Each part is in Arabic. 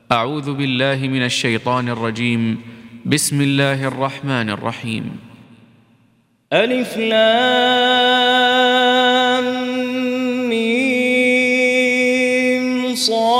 أعوذ بالله من الشيطان الرجيم. بسم الله الرحمن الرحيم. ألف لام ميم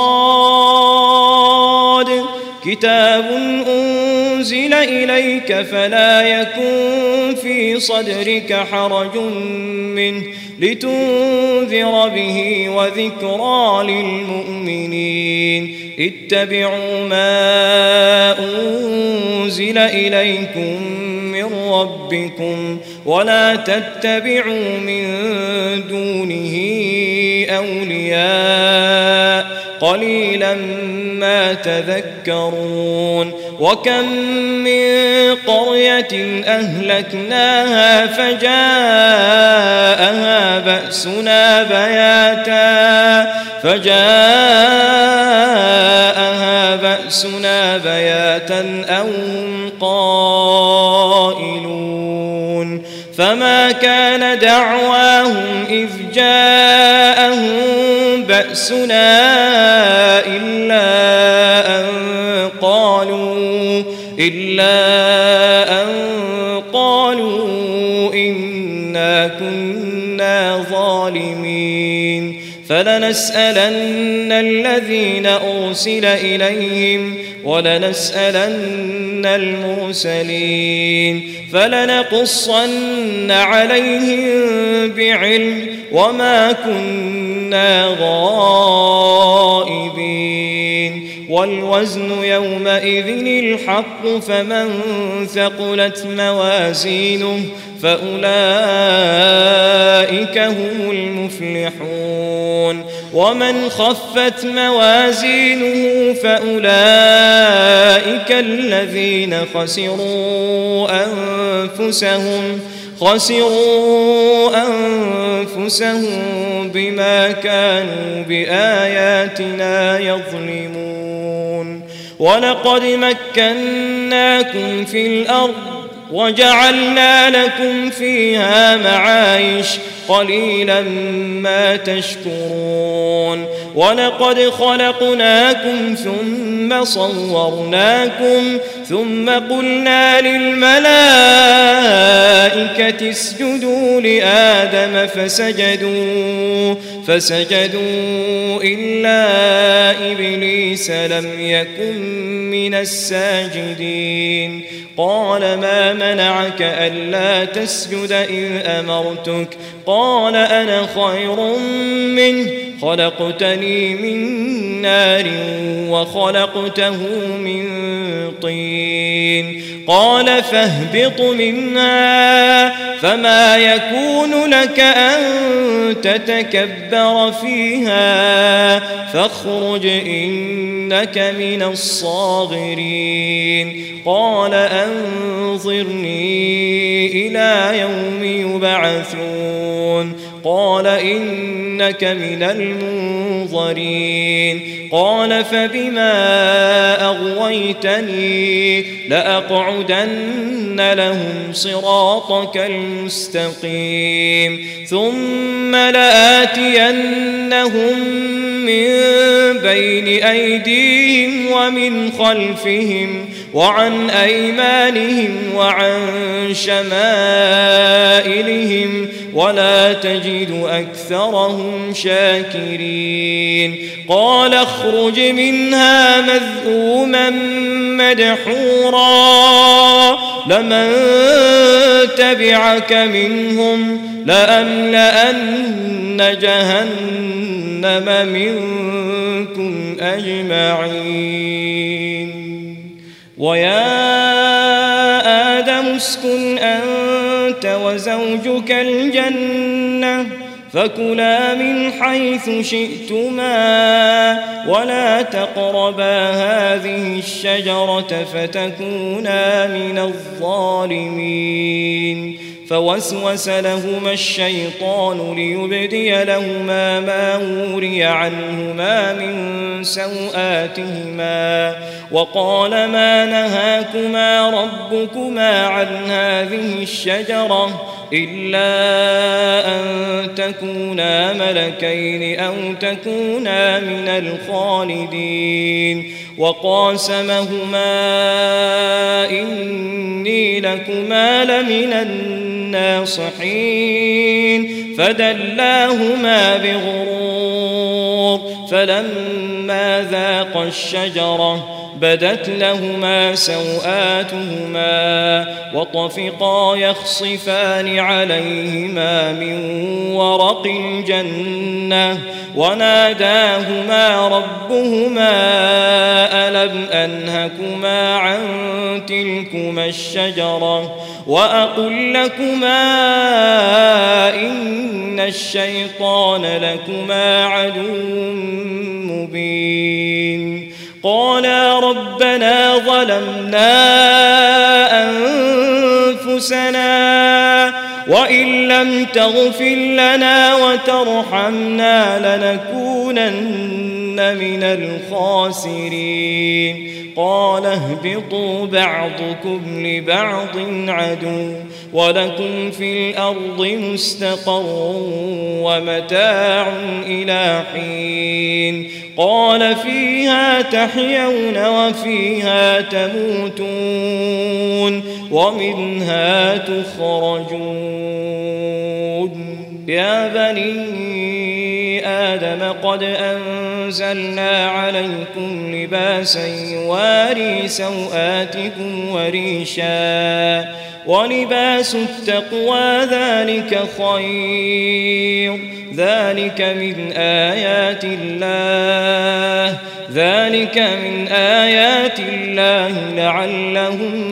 صاد كتاب أنزل إليك فلا يكن في صدرك حرج منه لتنذر به وذكرى للمؤمنين اتبعوا ما أنزل إليكم من ربكم ولا تتبعوا من دونه أولياء قليلا ما تذكرون وكم من قرية أهلكناها فجاءها بأسنا بياتا أو هم قائلون فما كان دعواهم إذ جاءهم بأسنا إلا أن قالوا إنا كنا ظالمين فلنسألن الذين أرسل إليهم ولنسألن المرسلين فلنقصن عليهم بعلم وما كنا غائبين والوزن يومئذ الحق فمن ثقلت موازينه فأولئك هم المفلحون ومن خفت موازينه فأولئك الذين خسروا أنفسهم بما كانوا بآياتنا يظلمون ولقد مكناكم في الأرض وجعلنا لكم فيها معايش قليلا ما تشكرون ولقد خلقناكم ثم صورناكم ثم قلنا للملائكة اسجدوا لآدم فسجدوا إلا إبليس لم يكن من الساجدين قال ما منعك ألا تسجد إذ أمرتك قال أنا خير منه خلقتني من نار وخلقته من طين قال فاهبط منها فما يكون لك أن تتكبر فيها فاخرج إنك من الصاغرين قال أنظرني إلى يوم يبعثون قال إنك من المنظرين قال فبما أغويتني لأقعدن لهم صراطك المستقيم ثم لآتينهم من بين أيديهم ومن خلفهم وعن أيمانهم وعن شمائلهم ولا تجد أكثرهم شاكرين قال اخرج منها مذءوما مدحورا لمن تبعك منهم لأملأن جهنم منكم أجمعين ويا آدم اسكن أنت وزوجك الجنة فكلا من حيث شئتما ولا تقربا هذه الشجرة فتكونا من الظالمين فوسوس لهما الشيطان ليبدي لهما ما وري عنهما من سوآتهما وقال ما نهاكما ربكما عن هذه الشجرة إلا أن تكونا ملكين أو تكونا من الخالدين وقاسمهما إني لكما لمن الناصحين فدلاهما بغرور فلما ذاقا الشجرة بدت لهما سوآتهما وطفقا يخصفان عليهما من ورق الجنة وناداهما ربهما ألم أنهكما عن تلكما الشجرة وأقل لكما إن الشيطان لكما عدو مبين قالا ربنا ظلمنا أنفسنا وإن لم تغفر لنا وترحمنا لنكونن من الخاسرين قال اهبطوا بعضكم لبعض عدو ولكم في الأرض مستقر ومتاع إلى حين قال فيها تحيون وفيها تموتون ومنها تخرجون يا بني آدم قد أنزلنا عليكم لباسا يواري سوآتكم وريشا ولباس التقوى ذلك خير ذلك من آيات الله لعلهم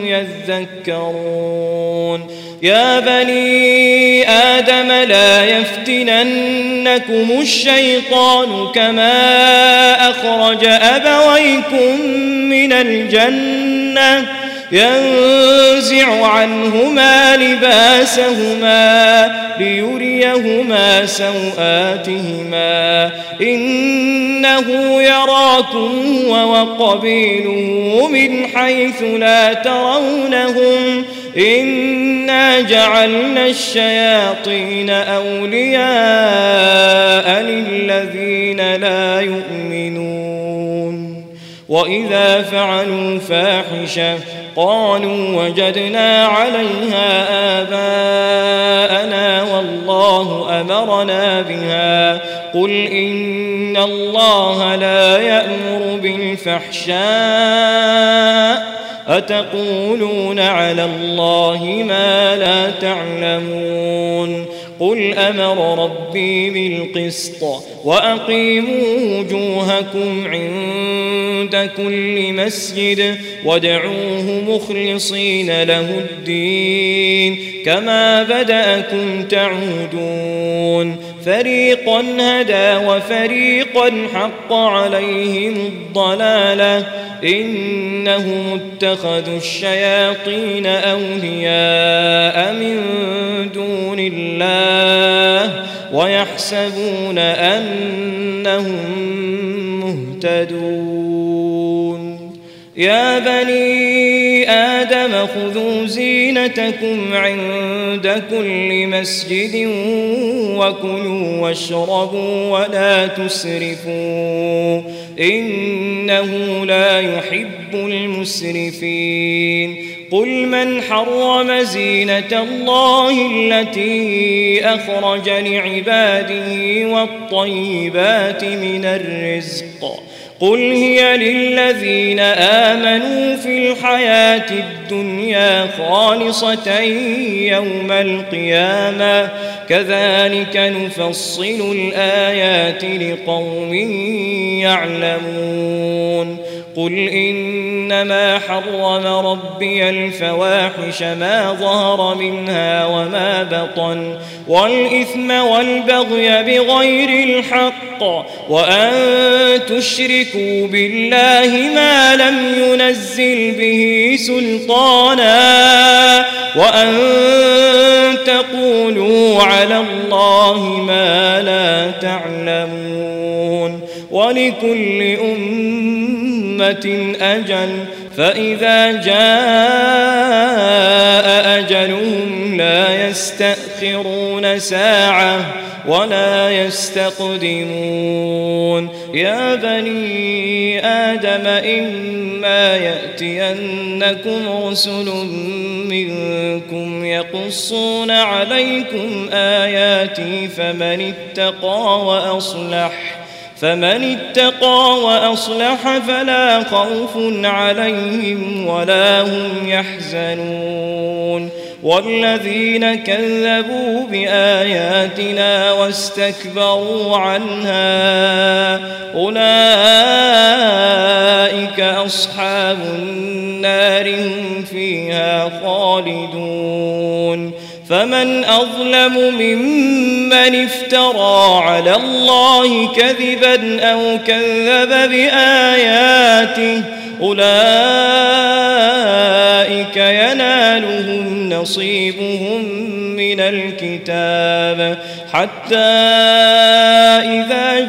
يذكرون يا بني آدم لا يفتننكم الشيطان كما أخرج أبويكم من الجنة ينزع عنهما لباسهما ليريهما سوآتهما إنه يراكم وقبيله من حيث لا ترونهم إنا جعلنا الشياطين أولياء للذين لا يؤمنون وإذا فعلوا فاحشة قالوا وجدنا عليها آباءنا والله أمرنا بها قل إن الله لا يأمر بالفحشاء أتقولون على الله ما لا تعلمون قل أمر ربي بالقسط وأقيموا وجوهكم عند كل مسجد وادعوه مخلصين له الدين كما بدأكم تعودون فريقا هدى وفريقا حق عليهم الضلالة إنهم اتخذوا الشياطين أولياء من دون الله ويحسبون أنهم مهتدون يا بني آدم خذوا زينتكم عند كل مسجد وكلوا واشربوا ولا تسرفوا إنه لا يحب المسرفين قل من حرم زينة الله التي أخرج لعباده والطيبات من الرزق قل هي للذين آمنوا في الحياة الدنيا خالصة يوم القيامة كذلك نفصل الآيات لقوم يعلمون قل إنما حرم ربي الفواحش ما ظهر منها وما بطن والإثم والبغي بغير الحق وأن تشركوا بالله ما لم ينزل به سلطانا وأن تقولوا على الله ما لا تعلمون ولكل أمة أجل فإذا جاء أجلهم لا يستأخرون ساعة ولا يستقدمون يا بني آدم إما يأتينكم رسل منكم يقصون عليكم آياتي فمن اتقى وأصلح فلا خوف عليهم ولا هم يحزنون والذين كذبوا بآياتنا واستكبروا عنها أولئك أصحاب النار هم فيها خالدون فمن أظلم ممن افترى على الله كذبا أو كذب بآياته أولئك ينالهم نصيبهم من الكتاب حتى إذا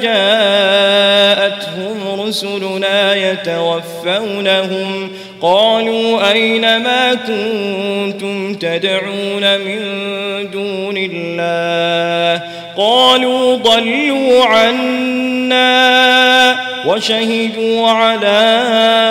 جاءتهم رسلنا يتوفونهم قالوا أين ما كنتم تدعون من دون الله قالوا ضلوا عنا وشهدوا على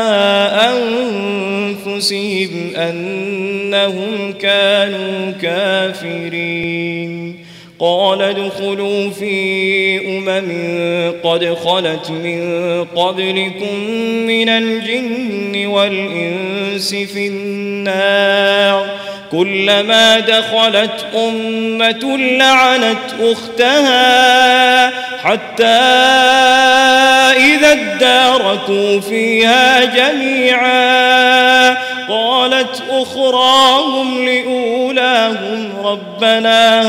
أنفسهم أنهم كانوا كافرين قال ادخلوا في قد خلت من قبلكم من الجن والإنس في النار كلما دخلت أمة لعنت أختها حتى إذا اداركوا فيها جميعا قالت أخراهم لأولاهم ربنا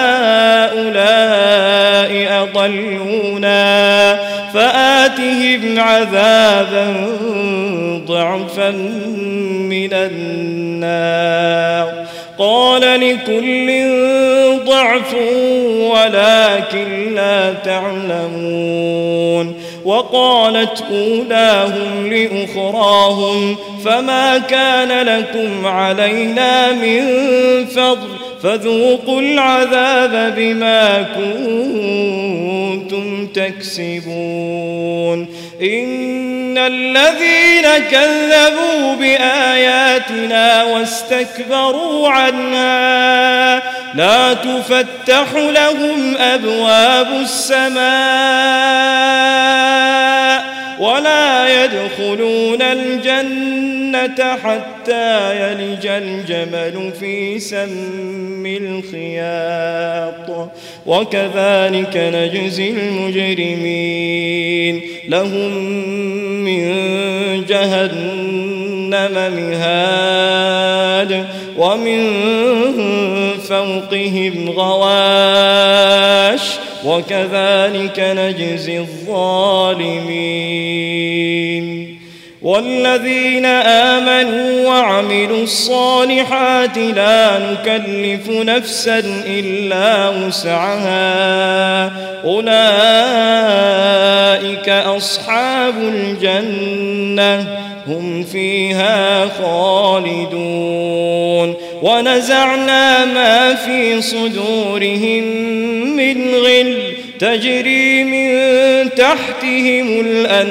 هؤلاء أضلونا فآتهم عذابا ضعفا من النار قال لكل ضعف ولكن لا تعلمون وقالت أولاهم لأخراهم فما كان لكم علينا من فضل فذوقوا العذاب بما كنتم تكسبون إن الذين كذبوا بآياتنا واستكبروا عنها لا تفتح لهم أبواب السماء ولا يدخلون الجنة حتى يلج الجمل في سم الخياط وكذلك نجزي المجرمين لهم من جهنم مهاد ومن فوقهم غواش وكذلك نجزي الظالمين والذين آمنوا وعملوا الصالحات لا نكلف نفسا إلا وسعها أولئك أصحاب الجنة هم فيها خالدون ونزعنا ما في صدورهم من غل تجري من تحتهم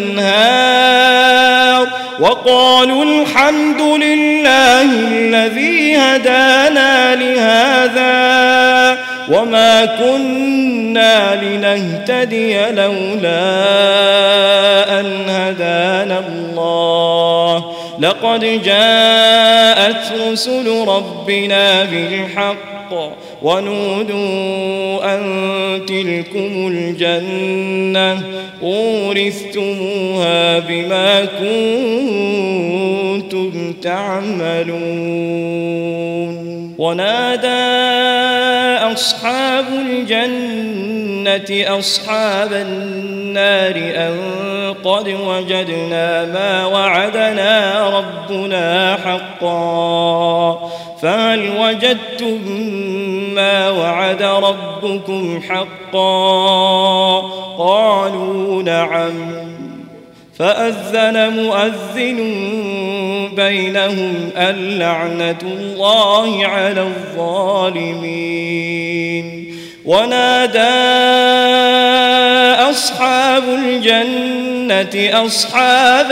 الأنهار وقالوا الحمد لله الذي هدانا لهذا وما كنا لنهتدي لولا أن هدانا الله لقد جاءت رسل ربنا بالحق ونودوا أن تلكم الجنة أورثتموها بما كنتم تعملون ونادى أصحاب الجنة أصحاب النار أن قد وجدنا ما وعدنا ربنا حقا فهل وجدتم ما وعد ربكم حقا قالوا نعم فأذن مؤذن بينهم اللعنة الله على الظالمين. ونادى أصحاب الجنة أصحاب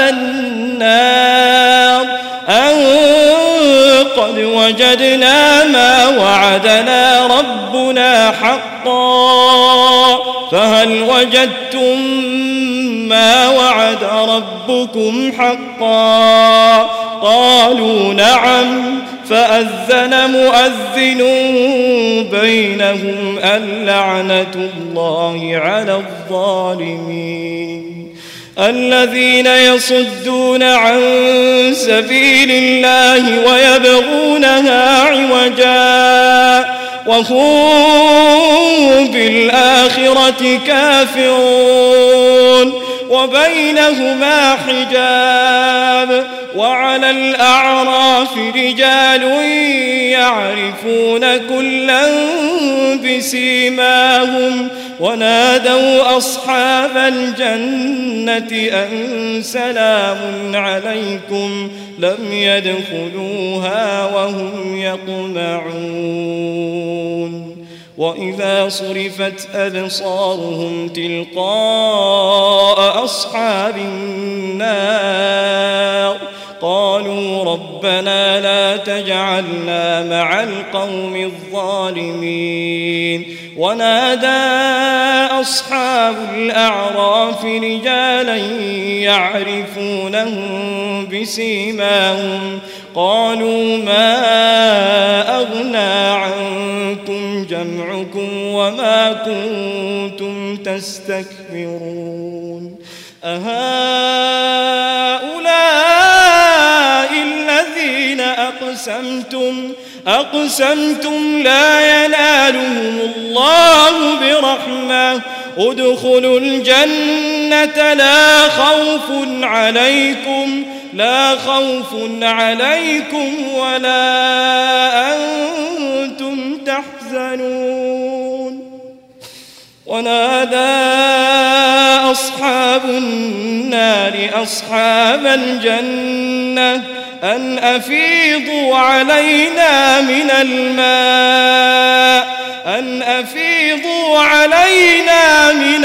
النار أن قد وجدنا ما وعدنا ربنا حقا فهل وجدتم ما وعد ربكم حقا؟ قالوا نعم. فأذن مؤذن بينهم اللعنة الله على الظالمين. الذين يصدون عن سبيل الله ويبغونها عوجا وهم بالآخرة كافرون وبينهما حجاب. وعلى الأعراف رجال يعرفون كلا بسيماهم ونادوا أصحاب الجنة أن سلام عليكم لم يدخلوها وهم يطمعون. وإذا صرفت أبصارهم تلقاء أصحاب النار قالوا ربنا لا تجعلنا مع القوم الظالمين. ونادى أصحاب الأعراف رجالا يعرفونهم بسيماهم قالوا ما أغنى عنكم جمعكم وما كنتم تستكبرون أهؤلاء الذين أقسمتم لا ينالهم الله برحمة ادخلوا الجنة لا خوف عليكم ولا أنتم تحزنون. ونادى أصحاب النار أصحاب الجنة أن أفيضوا علينا من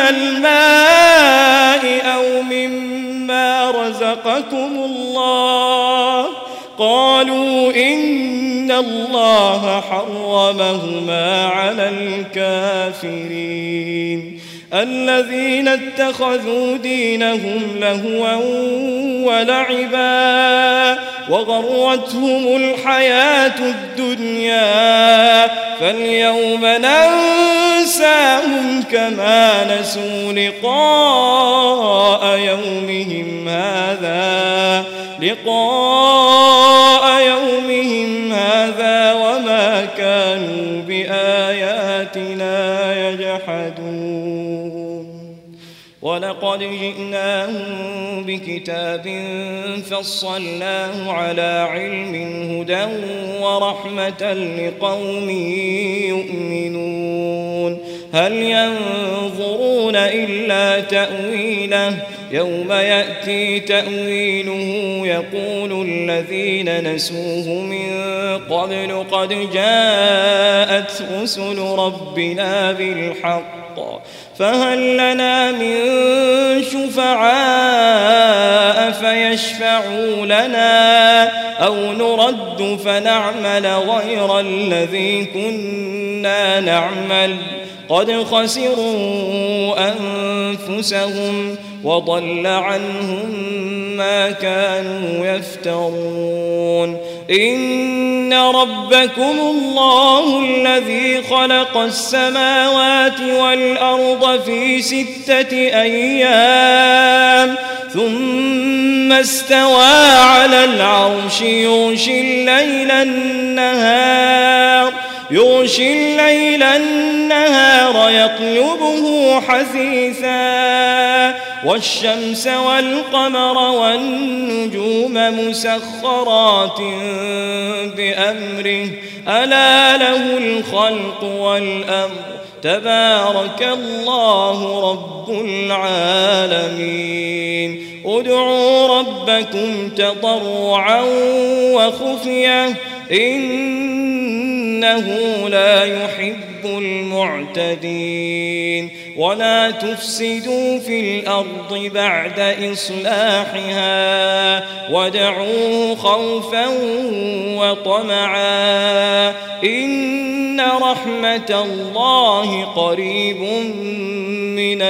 الماء أو مما رزقكم الله. قالوا إن الله حرمهما على الكافرين. الذين اتخذوا دينهم لهوا ولعبا وغرتهم الحياة الدنيا فاليوم ننساهم كما نسوا لقاء يومهم هذا وما كانوا بآياتنا يجحدون. ولقد جئناهم بكتاب فصلناه على علم هدى ورحمة لقوم يؤمنون. هل ينظرون إلا تأويله يوم يأتي تأويله يقول الذين نسوه من قبل قد جاءت رسل ربنا بالحق فهل لنا من شفعاء فيشفعوا لنا أو نرد فنعمل غير الذي كنا نعمل قد خسروا أنفسهم وضل عنهم ما كانوا يفترون. إن ربكم الله الذي خلق السماوات والأرض في 6 أيام ثم استوى على العرش يغشي الليل النهار يطلبه حثيثا والشمس والقمر والنجوم مسخرات بأمره ألا له الخلق والأمر تبارك الله رب العالمين ادعوا ربكم تضرعا وخفية إنه لا يحب المعتدين ولا تفسدوا في الأرض بعد إصلاحها وادعوه خوفا وطمعا إن رحمة الله قريب من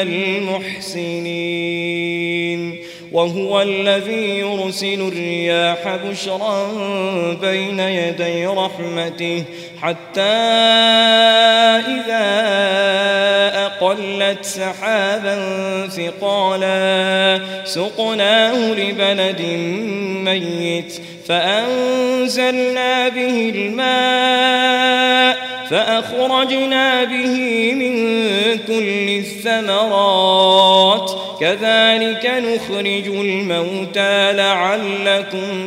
المحسنين وهو الذي يرسل الرياح بشرا بين يدي رحمته حتى إذا أقلت سحابا ثقالا سقناه لبلد ميت فأنزلنا به الماء فأخرجنا به من كل الثمرات كذلك نخرج الموتى لعلكم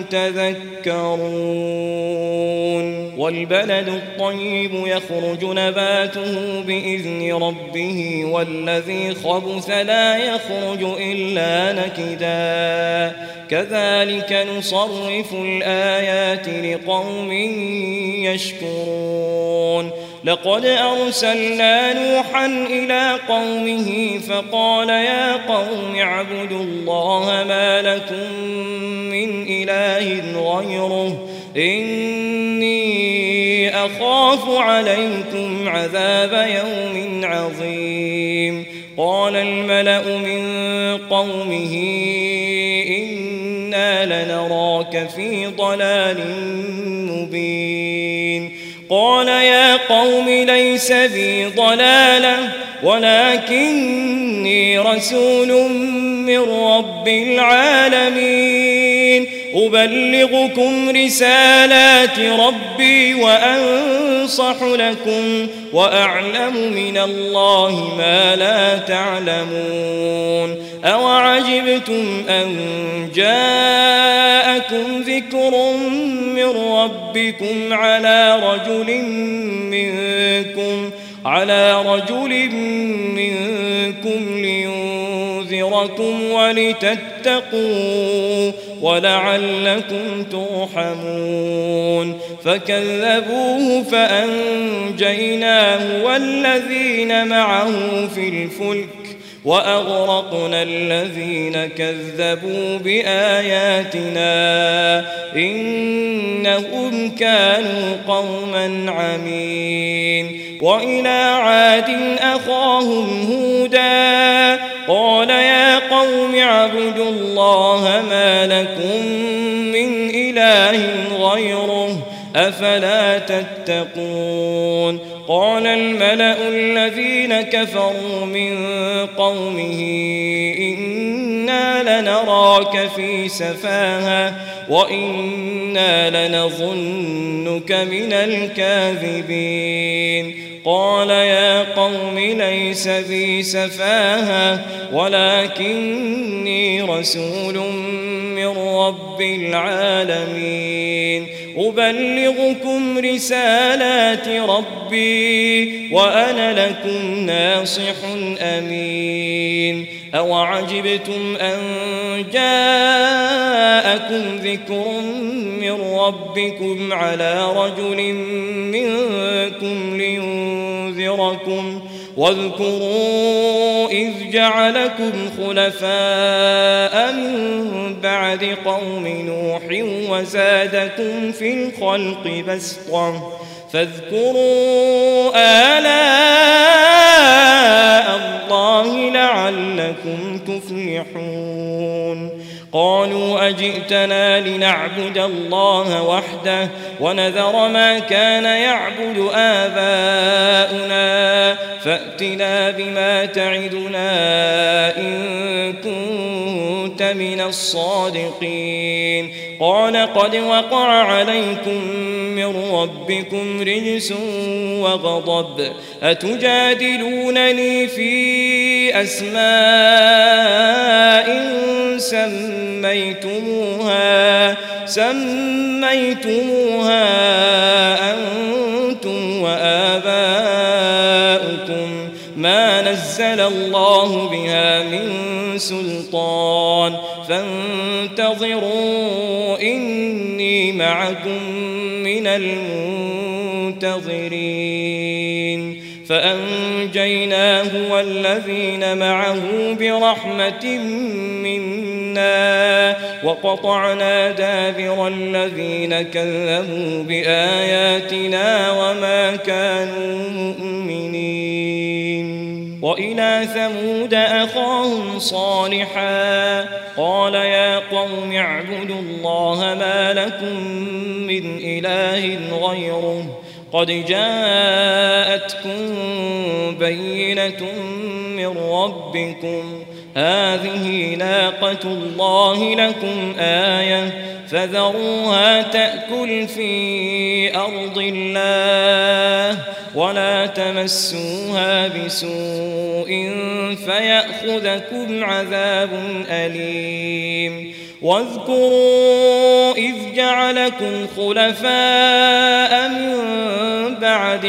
تذكرون والبلد الطيب يخرج نباته بإذن ربه والذي خبث لا يخرج إلا نكدا كذلك نصرف الآيات لقوم يشكرون لقد أرسلنا نوحا إلى قومه فقال يا قوم اعبدوا الله ما لكم من إله غيره إني أخاف عليكم عذاب يوم عظيم قال الملأ من قومه إنا لنراك في ضلال مبين قال يا قوم ليس بي ضلالة ولكني رسول من رب العالمين أبلغكم رسالات ربي وأنصح لكم وأعلم من الله ما لا تعلمون أوعجبتم أن جاءكم ذكر من ربكم على رجل منكم لينذركم ولتتقوا ولعلكم ترحمون فكذبوه فأنجيناه والذين معه في الفلك وأغرقنا الذين كذبوا بآياتنا إنهم كانوا قوما عمين وإلى عاد أخاهم هودا قال يا قوم اعبدوا الله ما لكم من إله غيره أفلا تتقون قال الملأ الذين كفروا من قومه إنا لنراك في سفاهة وإنا لنظنك من الكاذبين قال يا قوم ليس بي سفاهة ولكني رسول من رب العالمين أبلغكم رسالات ربي وأنا لكم ناصح أمين أوعجبتم أن جاءكم ذكر من ربكم على رجل منكم لينذركم واذكروا إذ جعلكم خلفاء من بعد قوم نوح وزادكم في الخلق بسطة فاذكروا آلاء الله لعلكم تفلحون قالوا أجئتنا لنعبد الله وحده ونذر ما كان يعبد آباؤنا فأتنا بما تعدنا إن كنت من الصادقين قال قد وقع عليكم من ربكم رجس وغضب أتجادلونني في أسماء سميتموها أنتم وآباؤكم نزل الله بها من سلطان فانتظروا إني معكم من المنتظرين فأنجيناه والذين معه برحمة منا وقطعنا دابر الذين كذبوا بآياتنا وما كانوا مؤمنين. وإلى ثمود أخاهم صالحا قال يا قوم اعبدوا الله ما لكم من إله غيره قد جاءتكم بينة من ربكم هذه ناقة الله لكم آية فذروها تأكل في أرض الله ولا تمسوها بسوء فيأخذكم عذاب أليم. واذكروا إذ جعلكم خلفاء من بعد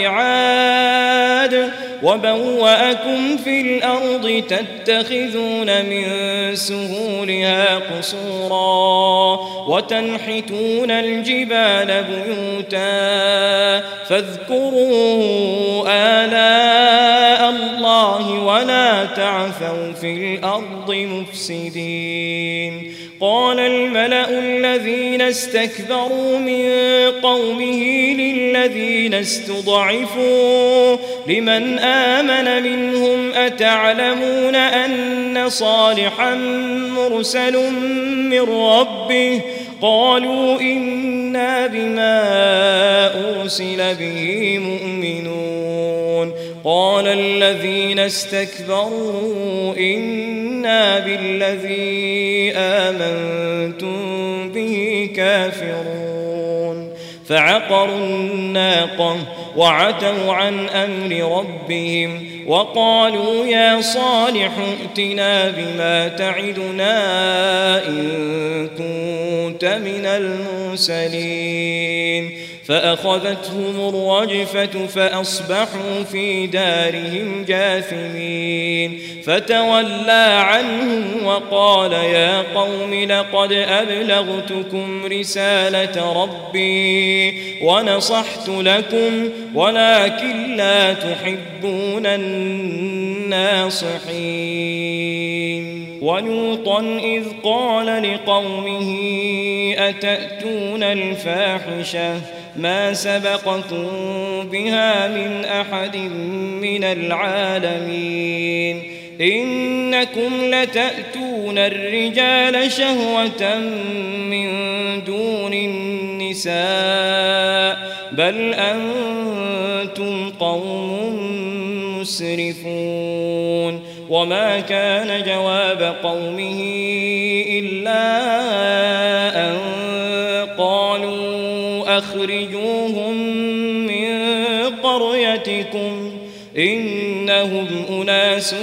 عاد وبوأكم في الأرض تتخذون من سهولها قصورا وتنحتون الجبال بيوتا فاذكروا آلاء الله ولا تعثوا في الأرض مفسدين. قال الملأ الذين استكبروا من قومه للذين استضعفوا لمن آمن منهم أتعلمون أن صالحا مرسل من ربه قالوا إنا بما أرسل به مؤمنون. قال الذين استكبروا إنا بالذي آمنتم به كافرون. فعقروا الناقة وعتوا عن أمر ربهم وقالوا يا صالح ائتنا بما تعدنا إن كنت من المرسلين. فأخذتهم الرجفة فأصبحوا في دارهم جاثمين. فتولى عنهم وقال يا قوم لقد أبلغتكم رسالة ربي ونصحت لكم ولكن لا تحبون الناصحين. ولوطا إذ قال لقومه أتأتون الفاحشة ما سبقكم بها من أحد من العالمين إنكم لتأتون الرجال شهوة من دون النساء بل أنتم قوم مسرفون. وما كان جواب قومه إلا أن قالوا أخرجوهم من قريتكم إنهم أناس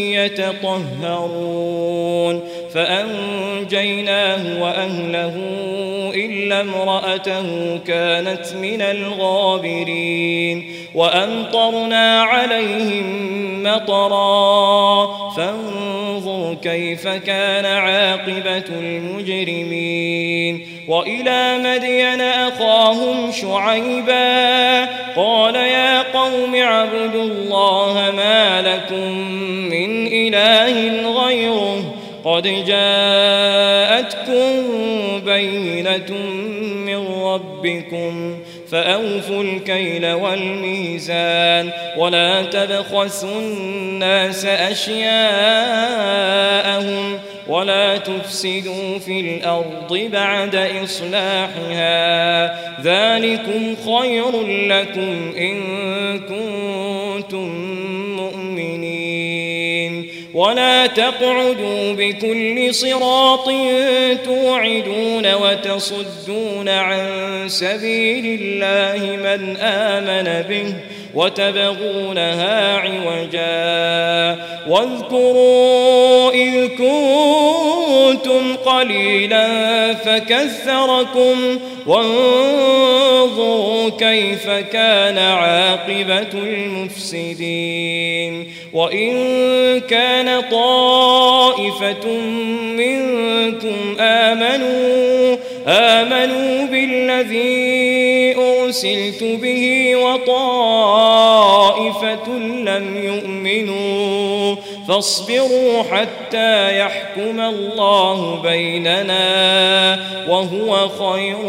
يتطهرون. فأنجيناه وأهله إلا امرأته كانت من الغابرين. وأمطرنا عليهم مطرا فانظر كيف كان عاقبة المجرمين. وإلى مدين أخاهم شعيبا قال يا قوم اعبدوا الله ما لكم من إله غيره قد جاءتكم بينة من ربكم فأوفوا الكيل والميزان ولا تبخسوا الناس أشياءهم ولا تفسدوا في الأرض بعد إصلاحها ذلكم خير لكم إن كنتم مؤمنين. ولا تقعدوا بكل صراط توعدون وتصدون عن سبيل الله من آمن به وتبغونها عوجا واذكروا إذ كنتم قليلا فكثركم وانظروا كيف كان عاقبة المفسدين وإن كان طائفة منكم آمنوا بالذي أرسلت به وطائفة لم يؤمنوا فاصبروا حتى يحكم الله بيننا وهو خير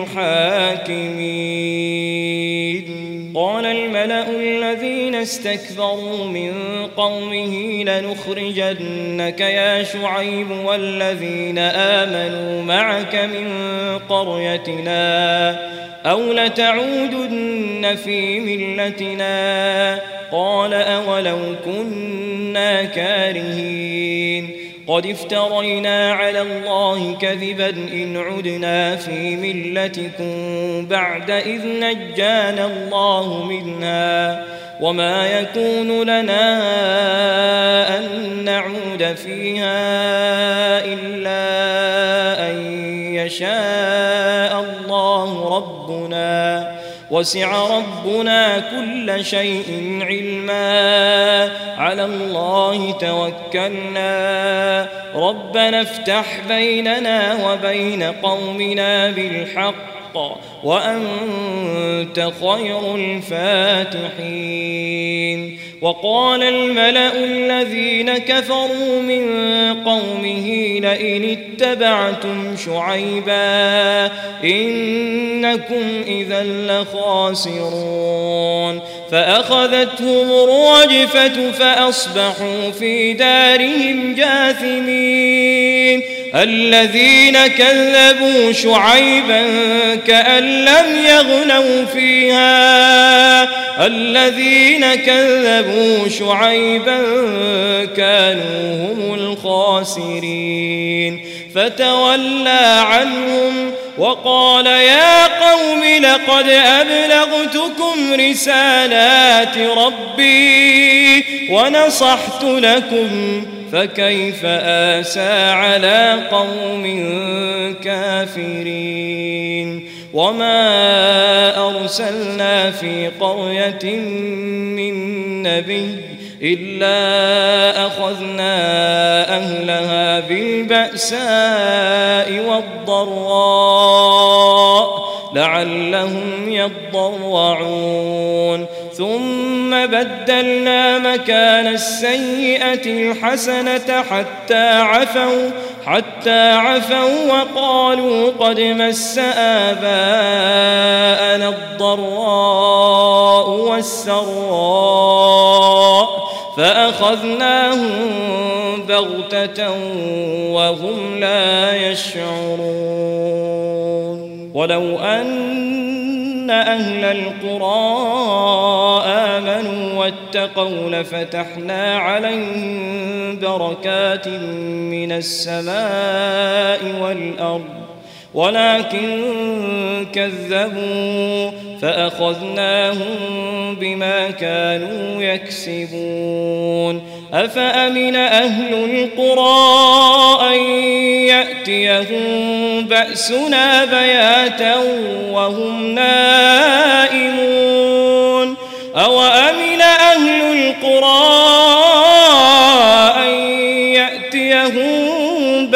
الحاكمين. قال الملأ الذين استكبروا من قومه لنخرجنك يا شعيب والذين آمنوا معك من قريتنا أو لتعودن في ملتنا قال أولو كنا كارهين قد افترينا على الله كذبا إن عدنا في ملتكم بعد إذ نجانا الله منها وما يكون لنا أن نعود فيها إلا أن يشاء الله ربنا وسع ربنا كل شيء علما على الله توكلنا ربنا افتح بيننا وبين قومنا بالحق وأنت خير الفاتحين. وقال الملأ الذين كفروا من قومه لئن اتبعتم شعيبا إنكم إذا لخاسرون فأخذتهم الرجفة فأصبحوا في دارهم جاثمين. الذين كذبوا شعيبا كأن لم يغنوا فيها الذين كذبوا شعيبا كانوا هم الخاسرين فتولى عنهم وقال يا قوم لقد أبلغتكم رسالات ربي ونصحت لكم فكيف آسى على قوم كافرين. وما أرسلنا في قرية من نبي إلا أخذنا أهلها بالبأساء والضراء لعلهم يضرعون ثم بدلنا مكان السيئة الحسنة حتى عفوا وقالوا قد مس آباءنا الضراء والسراء فأخذناهم بغتة وهم لا يشعرون. ولو أن أهل القرى آمنوا واتقوا لفتحنا عليهم بركات من السماء والأرض ولكن كذبوا فأخذناهم بما كانوا يكسبون. أفأمن أهل القرى أن يأتيهم بأسنا بياتا وهم نائمون أوأمن أهل القرى أن يأتيهم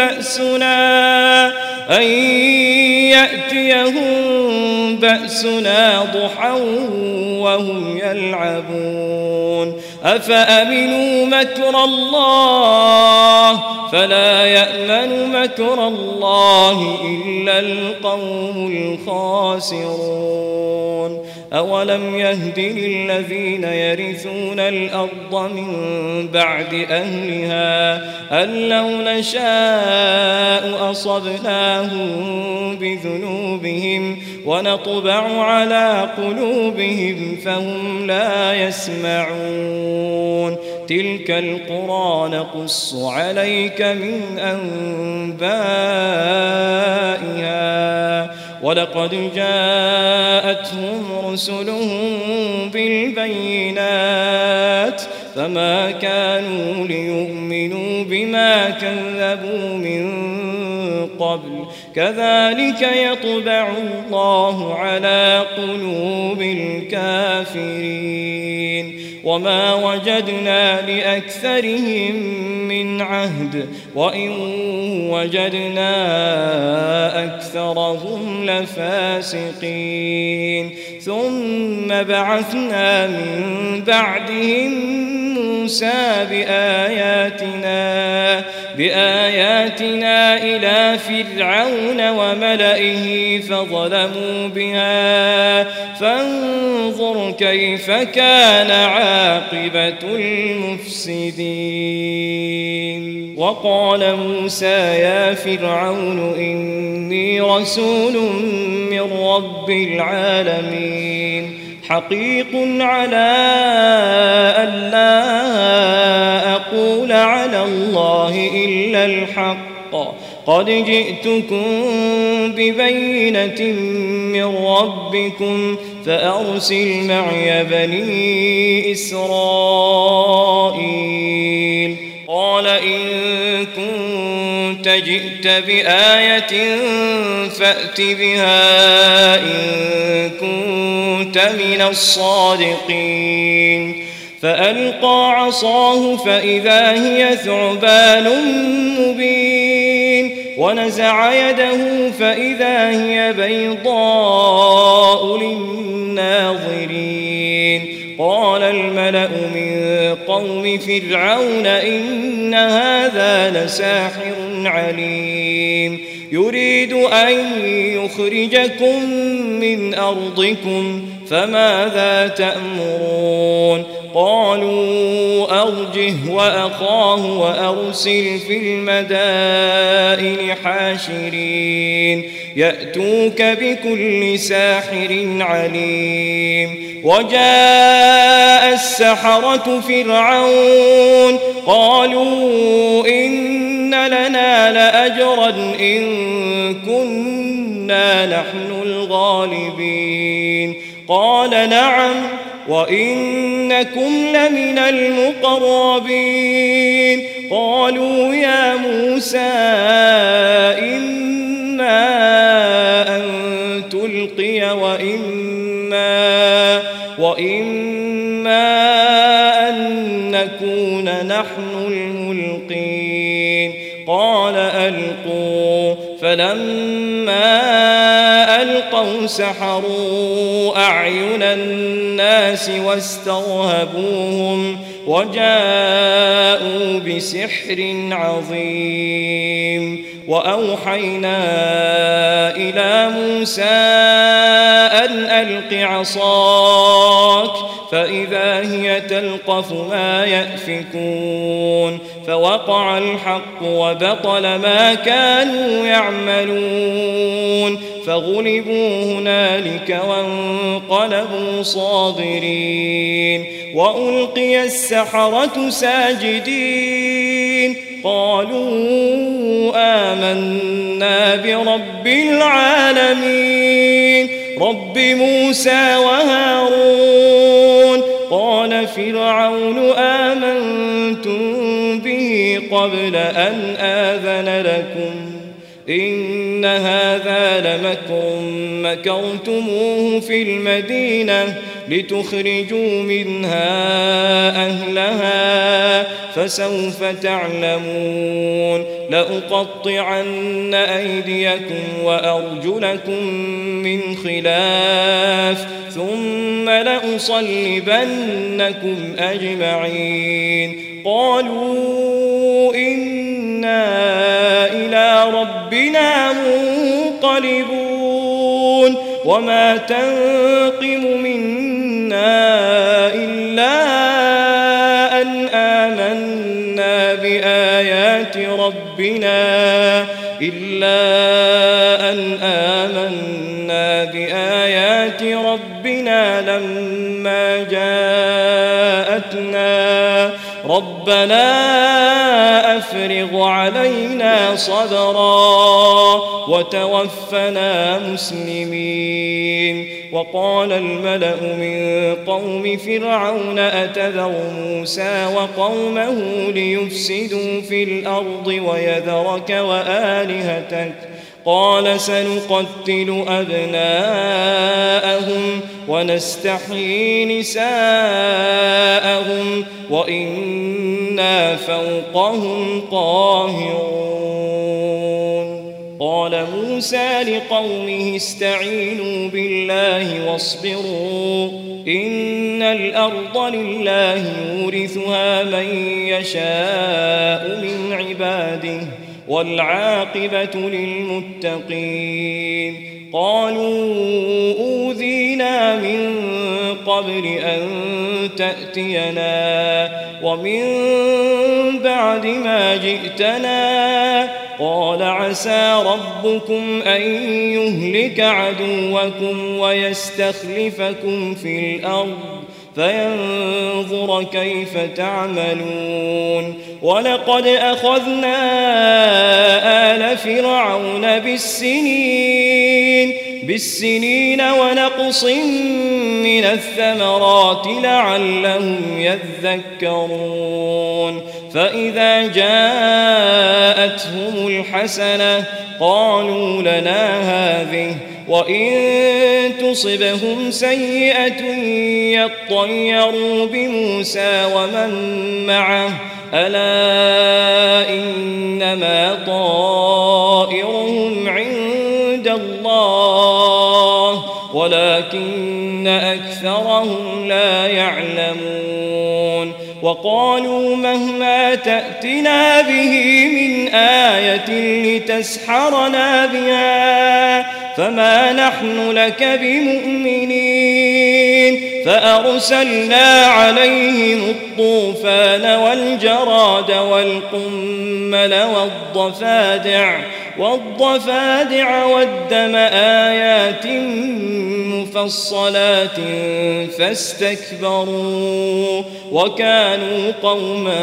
بأسنا ضحى وهم يلعبون. أفأمنوا مكر الله فلا يأمن مكر الله إلا القوم الخاسرون. أولم يهد للذين يرثون الأرض من بعد أهلها أن لو نشاء أصبناهم بذنوبهم ونطبع على قلوبهم فهم لا يسمعون. تلك القرى نقص عليك من أنبائها ولقد جاءتهم رسلهم بالبينات فما كانوا ليؤمنوا بما كذبوا من قبل كذلك يطبع الله على قلوب الكافرين وما وجدنا لأكثرهم من عهد وإن وجدنا أكثرهم لفاسقين ثم بعثنا من بعدهم موسى بآياتنا إلى فرعون وملئه فظلموا بها فانظر كيف كان عاقبة المفسدين وقال موسى يا فرعون إني رسول من رب العالمين حقيق على ألا أقول على الله إلا الحق قد جئتكم ببينة من ربكم فأرسل معي بني إسرائيل قال إن كنت جئت بآية فأت بها إن كنت من الصادقين فألقى عصاه فإذا هي ثعبان مبين ونزع يده فإذا هي بيضاء للناظرين قال الملأ من قوم فرعون إن هذا لساحر عليم يريد أن يخرجكم من أرضكم فماذا تأمرون قالوا أرجه وأخاه وأرسل في المدائن حاشرين يأتوك بكل ساحر عليم وجاء السحرة فرعون قالوا إن لنا لأجرا إن كنا نحن الغالبين قال نعم وإنكم لمن المقربين قالوا يا موسى إما أن تلقي وإما أن نكون نحن الملقين قال ألقوا فلما ألقوا سحروا أعين الناس واسترهبوهم وجاءوا بسحر عظيم وأوحينا إلى موسى أن ألق عصاك فإذا هي تلقف ما يأفكون فوقع الحق وبطل ما كانوا يعملون فغلبوا هنالك وانقلبوا صاغرين وألقي السحرة ساجدين قالوا آمنا برب العالمين رب موسى وهارون قال فرعون آمنتم به قبل أن آذن لكم إن هذا لمكر مكرتموه في المدينة لتخرجوا منها أهلها فسوف تعلمون لأقطعن أيديكم وأرجلكم من خلاف ثم لأصلبنكم أجمعين قالوا إنا إلى ربنا منقلبون وما تنقم منا إلا أن آمنا بآيات ربنا لما جاءتنا ربنا أفرغ علينا صبرا وتوفنا مسلمين. وقال الملأ من قوم فرعون أتذر موسى وقومه ليفسدوا في الأرض ويذرك وآلهتك قال سنقتل أبناءهم ونستحيي نساءهم وإنا فوقهم قاهرون. قال موسى لقومه استعينوا بالله واصبروا إن الأرض لله يورثها من يشاء من عباده والعاقبة للمتقين. قالوا أوذينا من قبل أن تأتينا ومن بعد ما جئتنا قال عسى ربكم أن يهلك عدوكم ويستخلفكم في الأرض فينظر كيف تعملون. ولقد أخذنا آل فرعون بالسنين ونقص من الثمرات لعلهم يذكرون. فإذا جاءتهم الحسنة قالوا لنا هذه وإن تصبهم سيئة يطيروا بموسى ومن معه ألا إنما طائرهم عند الله ولكن أكثرهم لا يعلمون. وقالوا مهما تأتنا به من آية لتسحرنا بها فما نحن لك بمؤمنين. فأرسلنا عليهم الطوفان والجراد والقمل والضفادع والدم آيات مفصلات فاستكبروا وكانوا قوما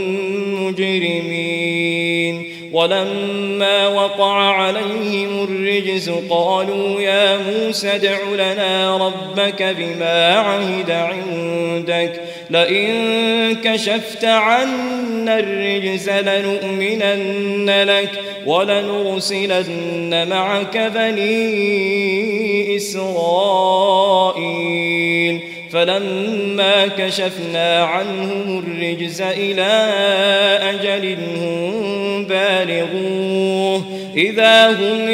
مجرمين. ولما وقع عليهم الرجز قالوا يا موسى ادع لنا ربك بما عهد عندك لئن كشفت عنا الرجز لنؤمنن لك ولنرسلن معك بني إسرائيل. فلما كشفنا عنهم الرجز إلى أجل هم بالغوه إذا هم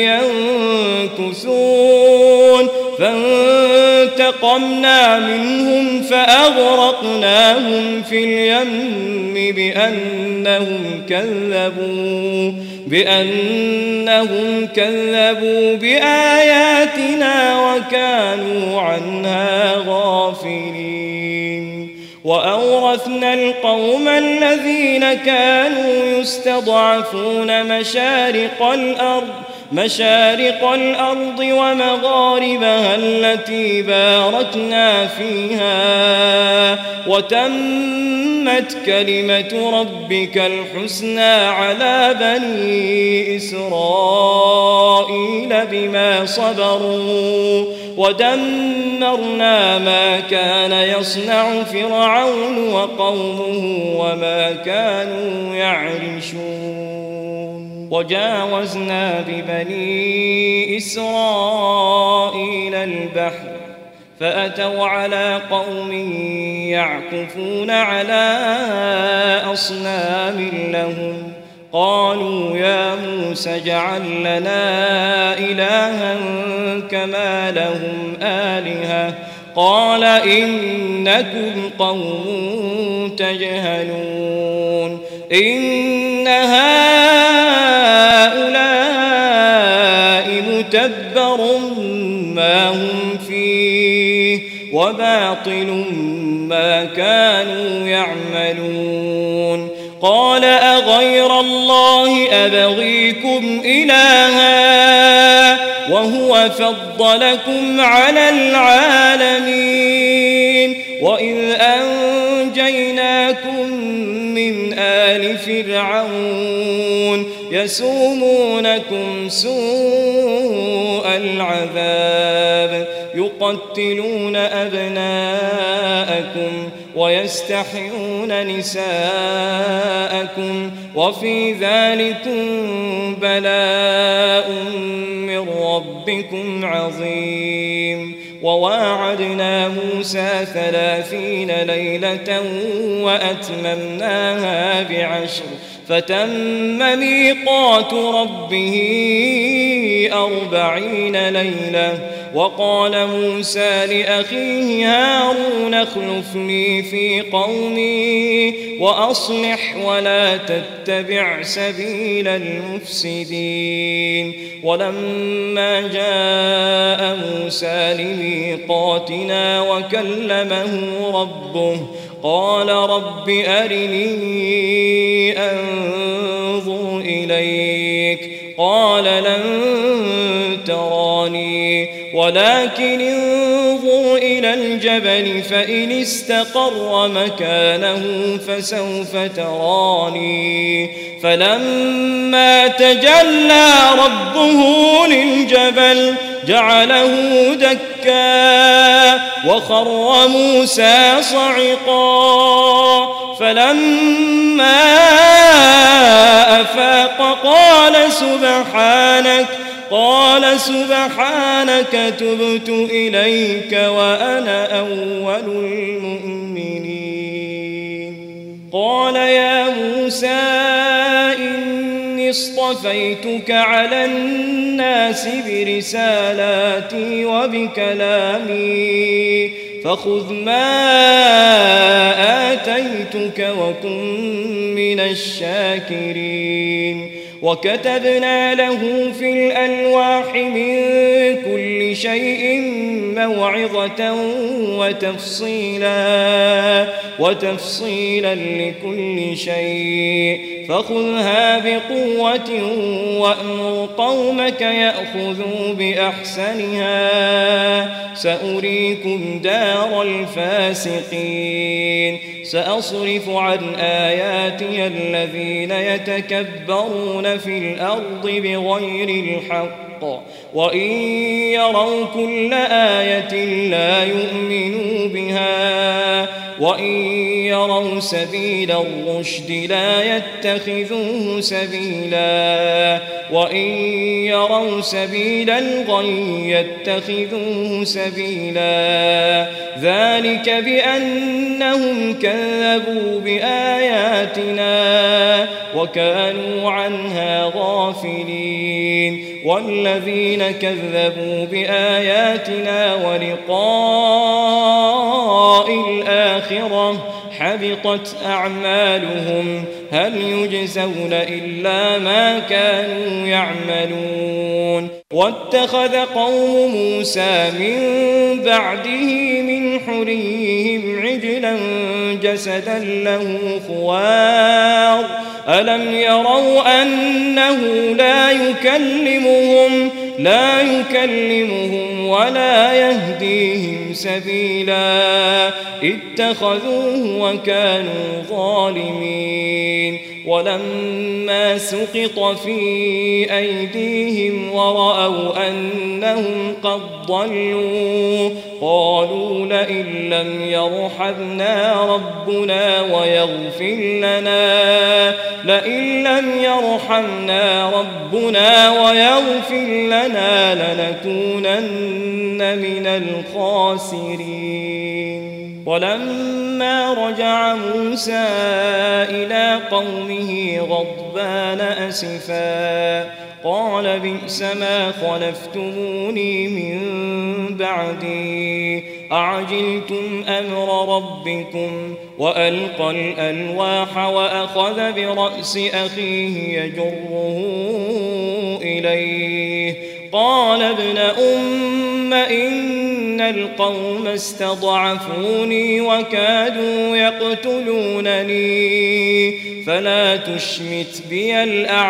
ينكثون. فانتقمنا منهم فأغرقناهم في اليم بأنهم كذبوا بآياتنا وكانوا عنها غافلين. وأورثنا القوم الذين كانوا يستضعفون مشارق الأرض ومغاربها التي باركنا فيها وتمت كلمة ربك الحسنى على بني إسرائيل بما صبروا ودمرنا ما كان يصنع فرعون وقومه وما كانوا يعرشون. وجاوزنا ببني إسرائيل البحر فأتوا على قوم يعكفون على أصنام لهم قالوا يا موسى اجعل لنا إلها كما لهم آلهة قال إنكم قوم تجهلون. إن هؤلاء متبر ما هم فيه وباطل ما كانوا يعملون. قال أغير الله أبغيكم إلها وهو فضلكم على العالمين وإذ أنجيناكم من آل فرعون يسومونكم سوء العذاب يقتلون أبناءكم ويستحيون نساءكم وفي ذلكم بلاء من ربكم عظيم. وواعدنا موسى 30 ليلة وأتممناها ب10 فتم ميقات ربه 40 ليلة. وقال موسى لأخيه هارون اخلفني في قومي وأصلح ولا تتبع سبيل المفسدين. ولما جاء موسى لميقاتنا وكلمه ربه قال رب أرني أنظر إليك قال لن تراني ولكن انظر إلى الجبل فإن استقر مكانه فسوف تراني. فلما تجلى ربه للجبل جعله دكا وخر موسى صعقا. فلما أفاق قال سبحانك تبت إليك وأنا أول المؤمنين. قال يا موسى إني اصطفيتك على الناس برسالاتي وبكلامي فخذ ما آتيتك وكن من الشاكرين. وكتبنا له في الألواح من كل شيء موعظة وتفصيلا لكل شيء فخذها بقوة وأمر قومك يأخذوا بأحسنها سأريكم دار الفاسقين. سأصرف عن آياتي الذين يتكبرون في الأرض بغير الحق وإن يروا كل آية لا يؤمنوا بها وإن يروا سبيل الرشد لا يتخذوه سبيلا وإن يروا سبيل الغي يتخذوه سبيلا. ذلك بأنهم كذبوا بآياتنا وكانوا عنها غافلين. والذين كذبوا بآياتنا ولقاء الآخرة حبطت أعمالهم هل يجزون إلا ما كانوا يعملون. واتخذ قوم موسى من بعده من حليهم عجلا جسدا له خوار ألم يروا أنه لا يكلمهم ولا يهديهم سبيلا اتخذوه وكانوا ظالمين. ولما سقط في أيديهم ورأوا أنهم قد ضلوا قالوا لئن لم يرحمنا ربنا ويغفر لنا لنكونن من الخاسرين. ولما رجع موسى إلى قومه غضبان أسفا قال بئس ما خلفتموني من بعدي أعجلتم أمر ربكم. وألقى الألواح وأخذ برأس أخيه يجره إليه قال ابن أم إن القوم استضعفوني وكادوا يقتلونني فلا تشمت بي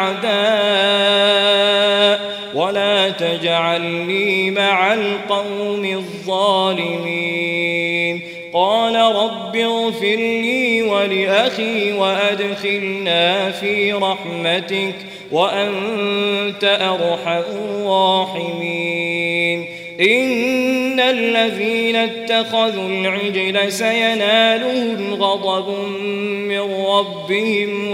الأعداء ولا تجعلني مع القوم الظالمين. قال رب اغفر لي ولأخي وأدخلنا في رحمتك وأنت أرحم الراحمين إن الذين اتخذوا العجل سينالهم غضب من ربهم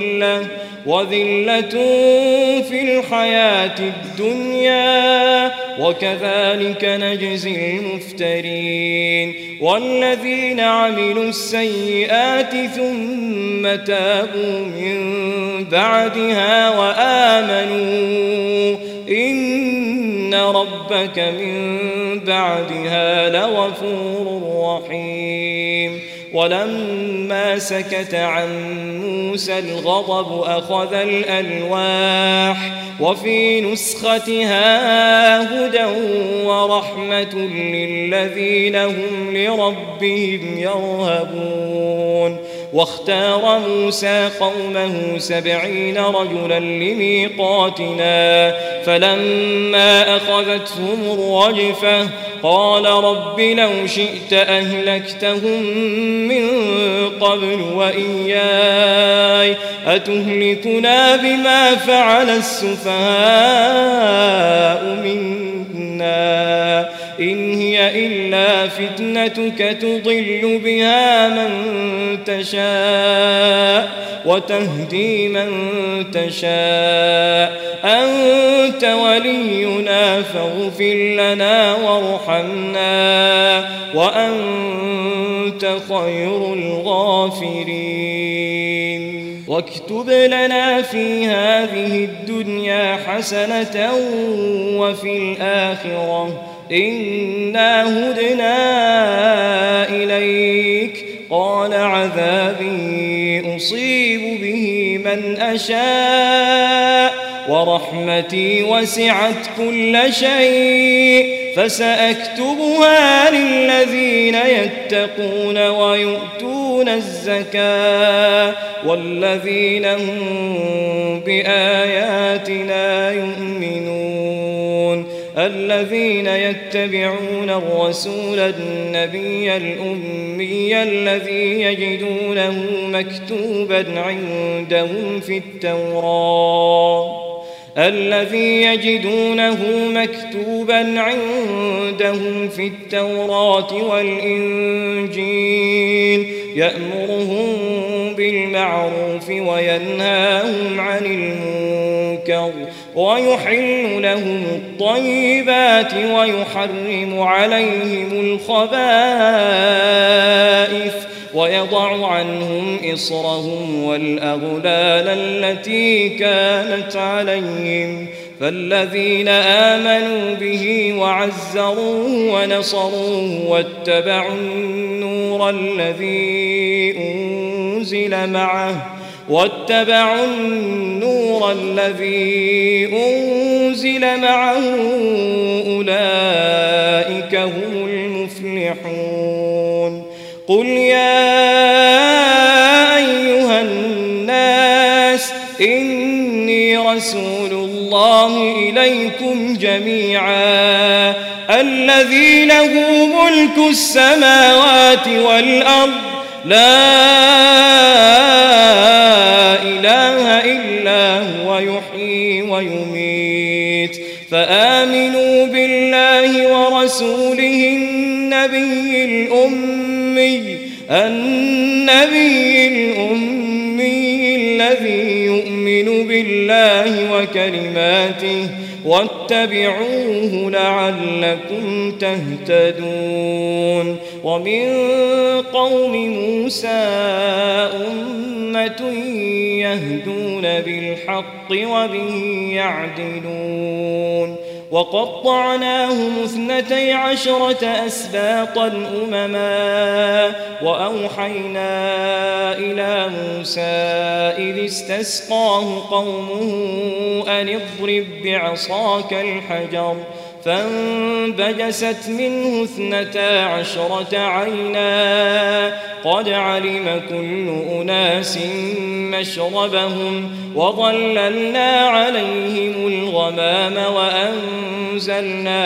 وذلة في الحياة الدنيا وكذلك نجزي المفترين والذين عملوا السيئات ثم تابوا من بعدها وآمنوا إن ربك من بعدها لغفور رحيم ولما سكت عن موسى الغضب أخذ الألواح وفي نسختها هدى ورحمة للذين هم لربهم يرهبون واختار موسى قومه 70 رجلا لميقاتنا فلما أخذتهم الرجفة قال رب لو شئت أهلكتهم من قبل وإياي أتهلكنا بما فعل السفهاء منا إن هي إلا فتنتك تضل بها من تشاء وتهدي من تشاء أنت ولينا فاغفر لنا وارحمنا وأنت خير الغافرين واكتب لنا في هذه الدنيا حسنة وفي الآخرة إنا هدنا إليك قال عذابي أصيب به من أشاء ورحمتي وسعت كل شيء فسأكتبها للذين يتقون ويؤتون الزكاة والذين هم بآياتنا يؤمنون الذين يتبعون الرسول النبي الأمي الذي يجدونه مكتوبا عندهم في التوراة والإنجيل يأمرهم بالمعروف وينهاهم عن المنكر ويحل لهم الطيبات ويحرم عليهم الخبائث ويضع عنهم إصرهم والأغلال التي كانت عليهم فالذين آمنوا به وعزروه ونصروه واتبعوا النور الذي أنزل معه أولئك هم المفلحون قل يا أيها الناس إني رسول الله إليكم جميعا الذي له ملك السماوات والأرض لا إله إلا هو يحيي ويميت فآمنوا بالله ورسوله النبي الأمي الذي يؤمن بالله وكلماته واتبعوه لعلكم تهتدون ومن قوم موسى أمة يهدون بالحق وبه يعدلون وقطعناهم 12 أسباطا أمما وأوحينا إلى موسى إذ استسقاه قومه أن اضرب بعصاك الحجر فانبجست منه 12 عينا قد علم كل أناس مشربهم وظللنا عليهم الغمام وأنزلنا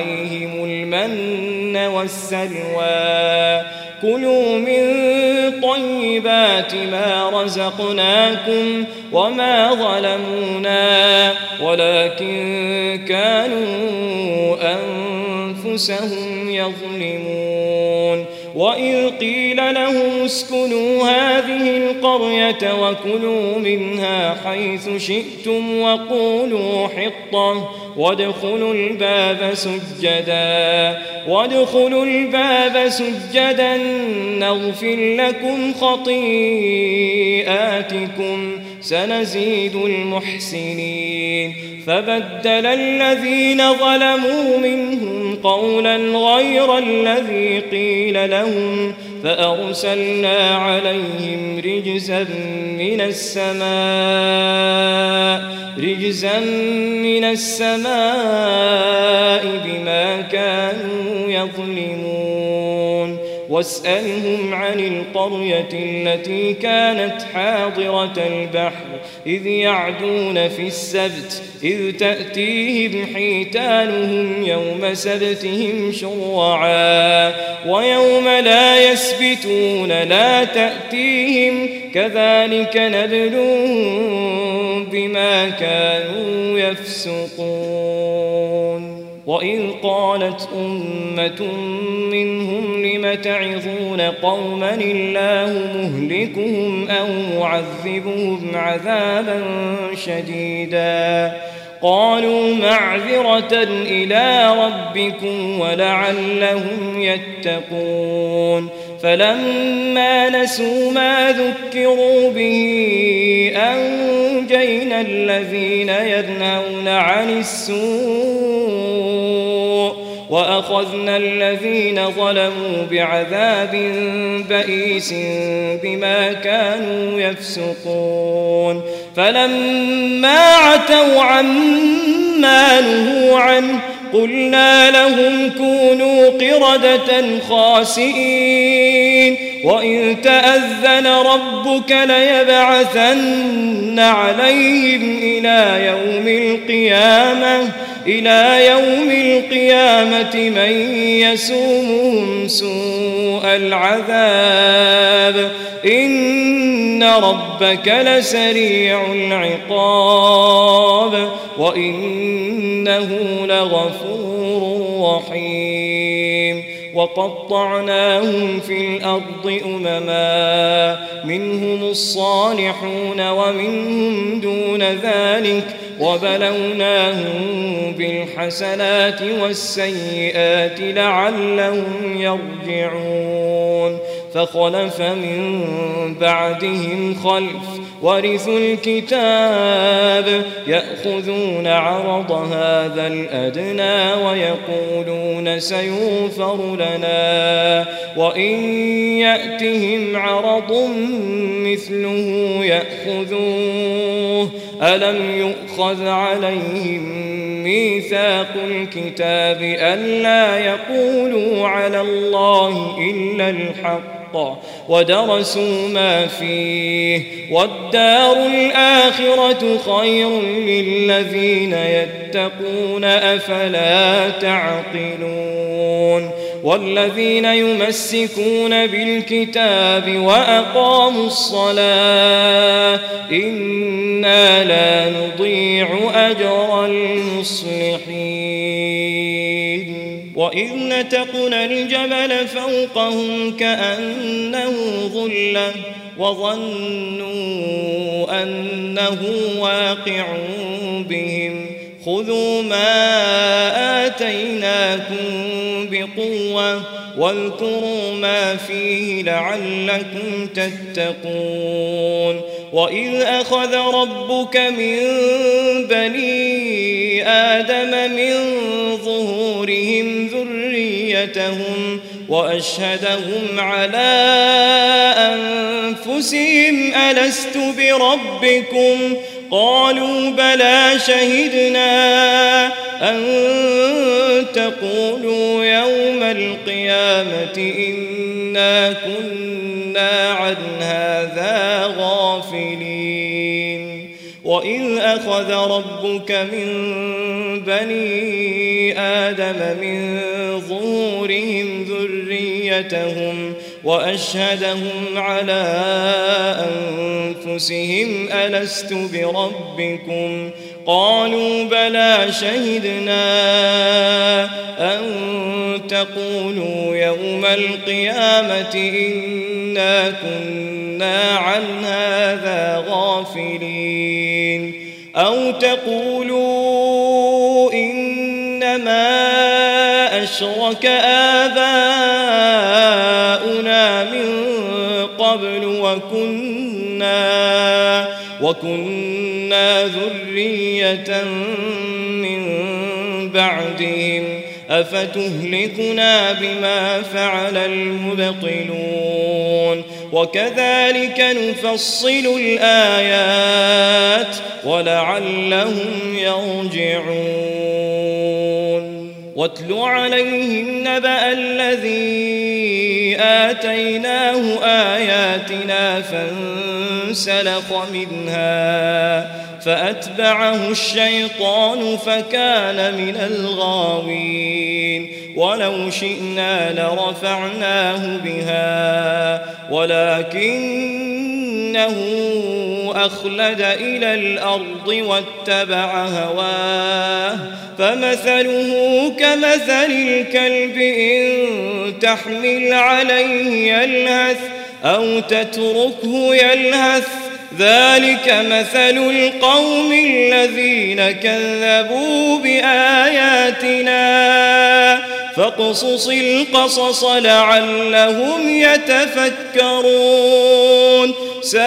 عليهم المن والسلوى كلوا من طيبات ما رزقناكم وما ظلمونا ولكن كانوا أنفسهم يظلمون وإذ قيل لهم اسكنوا هذه القرية وكلوا منها حيث شئتم وقولوا حطة وادخلوا الباب سجدا نغفر لكم خطيئاتكم سنزيد المحسنين فبدل الذين ظلموا منهم قولا غير الذي قيل لهم فأرسلنا عليهم رجزا من السماء بما كانوا يظلمون واسألهم عن القرية التي كانت حاضرة البحر إذ يعدون في السبت إذ تأتيهم حيتانهم يوم سبتهم شرعا ويوم لا يسبتون لا تأتيهم كذلك نبلوهم بما كانوا يفسقون وإذ قالت أمة منهم لم تعظون قوما الله مهلكهم أو معذبهم عذابا شديدا قالوا معذرة إلى ربكم ولعلهم يتقون فلما نسوا ما ذكروا به أنجينا الذين ينهون عن السوء وأخذنا الذين ظلموا بعذاب بئيس بما كانوا يفسقون فلما عتوا عما نهوا عنه قلنا لهم كونوا قردة خاسئين وإن تأذن ربك ليبعثن عليهم إلى يوم القيامة من يسومهم سوء العذاب إن ربك لسريع العقاب وإنه لغفور رحيم وقطعناهم في الأرض أمما منهم الصالحون ومنهم دون ذلك وبلوناهم بالحسنات والسيئات لعلهم يرجعون فخلف من بعدهم خلف ورثوا الكتاب يأخذون عرض هذا الأدنى ويقولون سيغفر لنا وإن يأتهم عرض مثله يأخذوه ألم يؤخذ عليهم ميثاق الكتاب ألا يقولوا على الله إلا الحق ودرسوا ما فيه والدار الآخرة خير للذين يتقون أفلا تعقلون والذين يمسكون بالكتاب وأقاموا الصلاة إنا لا نضيع أجر المصلحين وإذ نتقنا الجبل فوقهم كأنه ظلة وظنوا أنه واقع بهم خذوا ما آتيناكم بقوة واذكروا ما فيه لعلكم تتقون وإذ أخذ ربك من بني آدم من ظهورهم ذريتهم وأشهدهم على أنفسهم ألست بربكم قالوا بلى شهدنا أن تقولوا يوم القيامة إنا كنا عن هذا غافلين وإذ أخذ ربك من بني آدم من ظهورهم ذريتهم وأشهدهم على أنفسهم ألست بربكم قالوا بلى شهدنا أن تقولوا يوم القيامة إنا كنا عن هذا غافلين أو تقولوا إنما أشرك آباؤنا من قبل وكنا ذرية من بعدهم أفتهلكنا بما فعل المبطلون وكذلك نفصل الآيات ولعلهم يرجعون واتل عليهم نبأ الذي آتيناه آياتنا فانسلخ منها فأتبعه الشيطان فكان من الغاوين ولو شئنا لرفعناه بها ولكنه أخلد إلى الأرض واتبع هواه فمثله كمثل الكلب إن تحمل عليه يلهث أو تتركه يلهث ذلك مثل القوم الذين كذبوا بآياتنا فاقصص القصص لعلهم يتفكرون ساء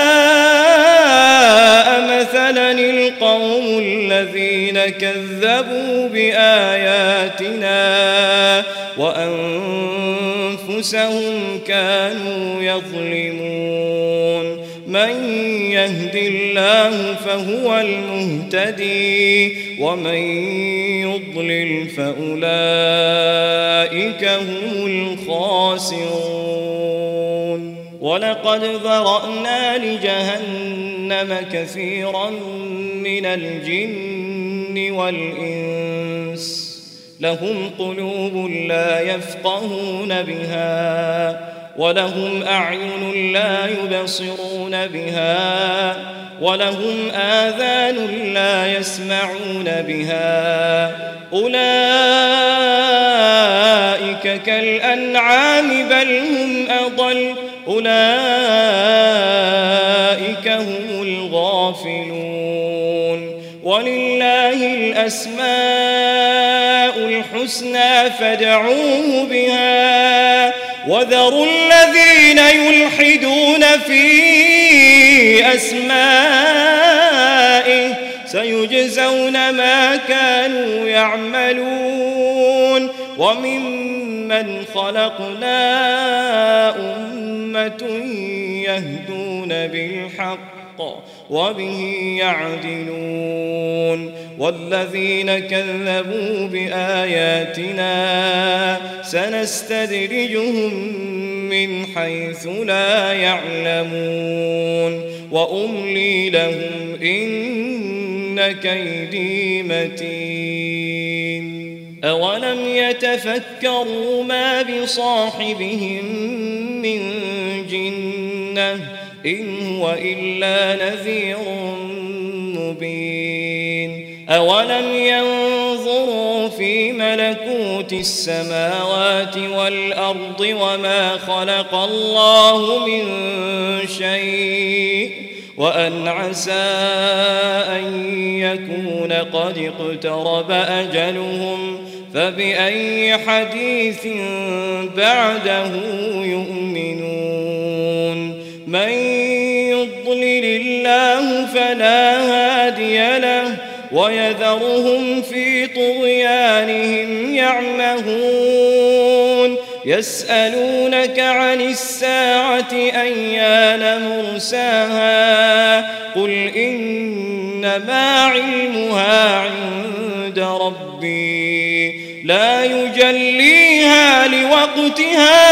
مثلا القوم الذين كذبوا بآياتنا وأنفسهم كانوا يظلمون من يهد الله فهو المهتدي ومن يضلل فأولئك هم الخاسرون ولقد ذرأنا لجهنم كثيرا من الجن والإنس لهم قلوب لا يفقهون بها ولهم أعين لا يبصرون بها ولهم آذان لا يسمعون بها أولئك كالأنعام بل هم أضل أولئك هم الغافلون ولله الأسماء الحسنى فادعوه بها وذروا الذين يلحدون في أسمائه سيجزون ما كانوا يعملون وممن خلقنا أمة يهدون بالحق وبه يعدلون والذين كذبوا بآياتنا سنستدرجهم من حيث لا يعلمون وأملي لهم إن كيدي متين أولم يتفكروا ما بصاحبهم من جنة إن هو إلا نذير مبين أولم ينظروا في ملكوت السماوات والأرض وما خلق الله من شيء وأن عسى أن يكون قد اقترب أجلهم فبأي حديث بعده يؤمنون من يضلل الله فلا هادي له ويذرهم في طغيانهم يعمهون يسألونك عن الساعة أيان مرساها قل إنما علمها عند ربي لا يجليها لوقتها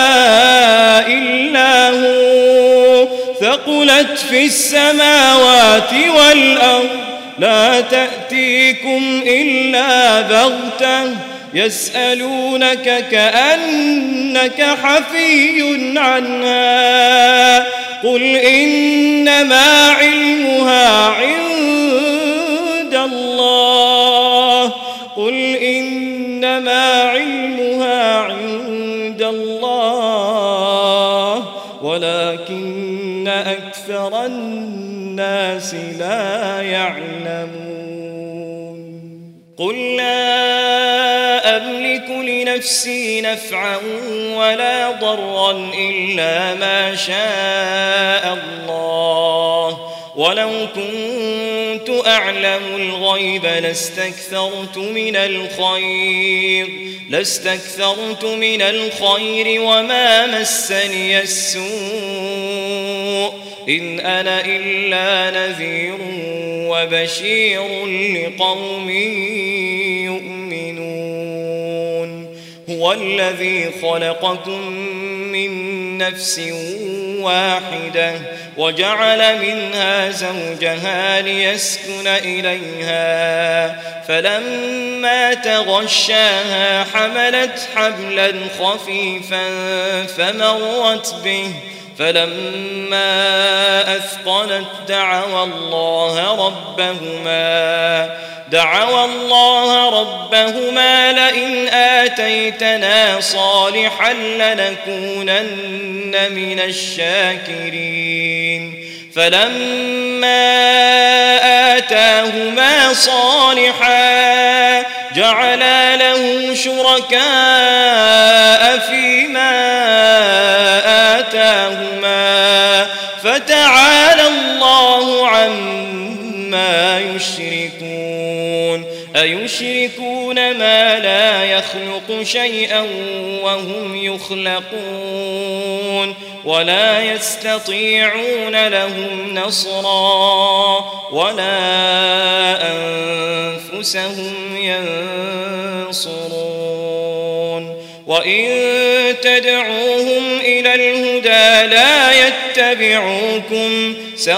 إلا هو ثقلت في السماوات والأرض لا تأتيكم إلا بغتة يسألونك كأن إنك حفي عنها قل إنما علمها عند الله قل إنما علمها عند الله ولكن أكثر الناس لا يعلمون قل لا أملك لنفسي نفعا ولا ضرا إلا ما شاء الله ولو كنت أعلم الغيب لاستكثرت من الخير وما مسني السوء إن أنا إلا نذير وبشير لقوم يؤمنون هو الذي خلقكم من نفس واحدة وجعل منها زوجها ليسكن إليها فلما تغشاها حملت حملا خفيفا فمرت به فلما أثقلت دعوا الله ربهما لئن آتيتنا صالحا لنكونن من الشاكرين فلما آتاهما صالحا جعلا له شركاء فيما آتاهما فتعالى الله عما يشركون أيشركون ما لا يخلق شيئا وهم يخلقون ولا يستطيعون لهم نصرا ولا أنفسهم ينصرون وإن تدعوهم إلى الهدى لا يتبعوكم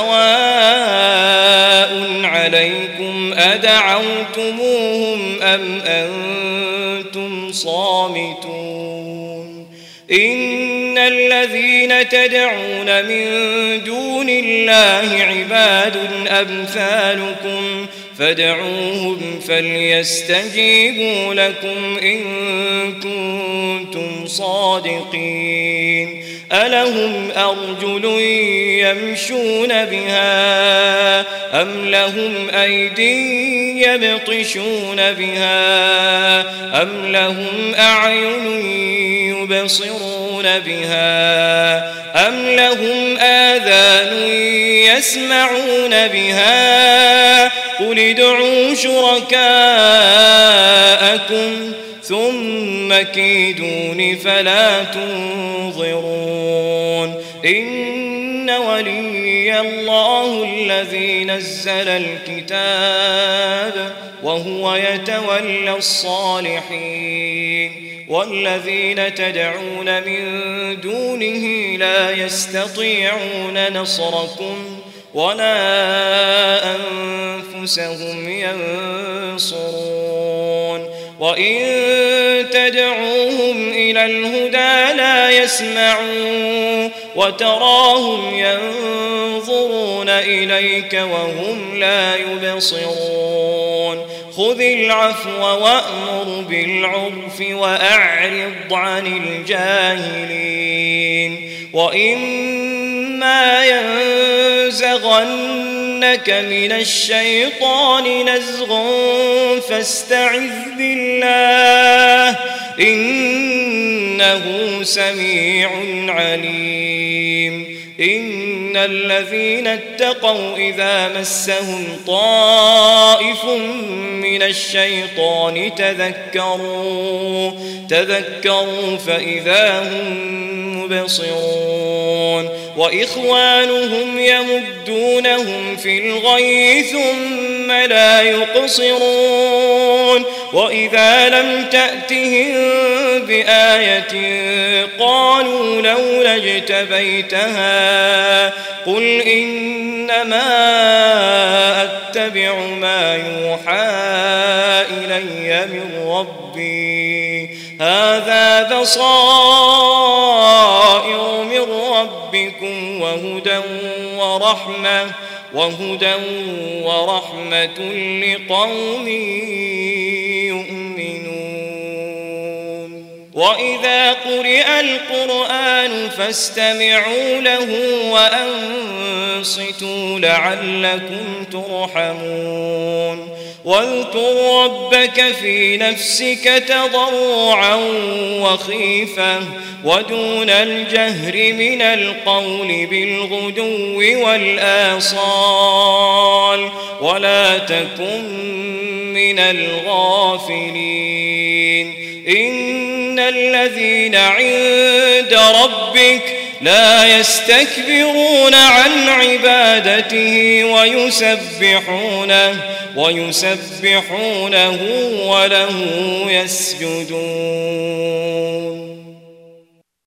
سواء عليكم أدعوتموهم أم أنتم صامتون إن الذين تدعون من دون الله عباد أمثالكم فادعوهم فليستجيبوا لكم إن كنتم صادقين ألهم أرجل يمشون بها أم لهم أيدي يبطشون بها أم لهم أعين يبصرون بها أم لهم آذان يسمعون بها قل ادعوا شركاءكم ثم كيدون فلا تنظرون إن ولي الله الذي نزل الكتاب وهو يتولى الصالحين والذين تدعون من دونه لا يستطيعون نصركم ولا أنفسهم ينصرون وإن تدعوهم إلى الهدى لا يسمعون وتراهم ينظرون إليك وهم لا يبصرون خذ العفو وأمر بالعرف وأعرض عن الجاهلين وإما ينزغنك من الشيطان نزغ فاستعذ بالله إنه سميع عليم إن الذين اتقوا إذا مسهم طائف من الشيطان تذكروا فإذا هم مبصرون وإخوانهم يمدونهم في الغي ثم لا يقصرون وإذا لم تأتهم بآية قالوا لولا اجتبيتها قل إنما أتبع ما يوحى إلي من ربي هذا بصائر من ربكم وهدى ورحمة لقوم يؤمنون وإذا قرئ القرآن فاستمعوا له وأنصتوا لعلكم ترحمون واذكر ربك في نفسك تضرعا وخيفة ودون الجهر من القول بالغدو والآصال ولا تكن من الغافلين إن الذين عند ربك لا يستكبرون عن عبادته ويسبحونه وله يسجدون